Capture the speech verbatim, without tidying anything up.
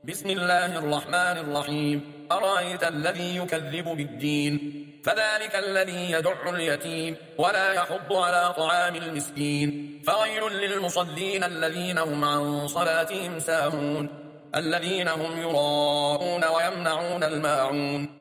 بسم الله الرحمن الرحيم أرأيت الذي يكذب بالدين فذلك الذي يدع اليتيم ولا يحض على طعام المسكين فويل للمصلين الذين هم عن صلاتهم ساهون الذين هم يراءون ويمنعون الماعون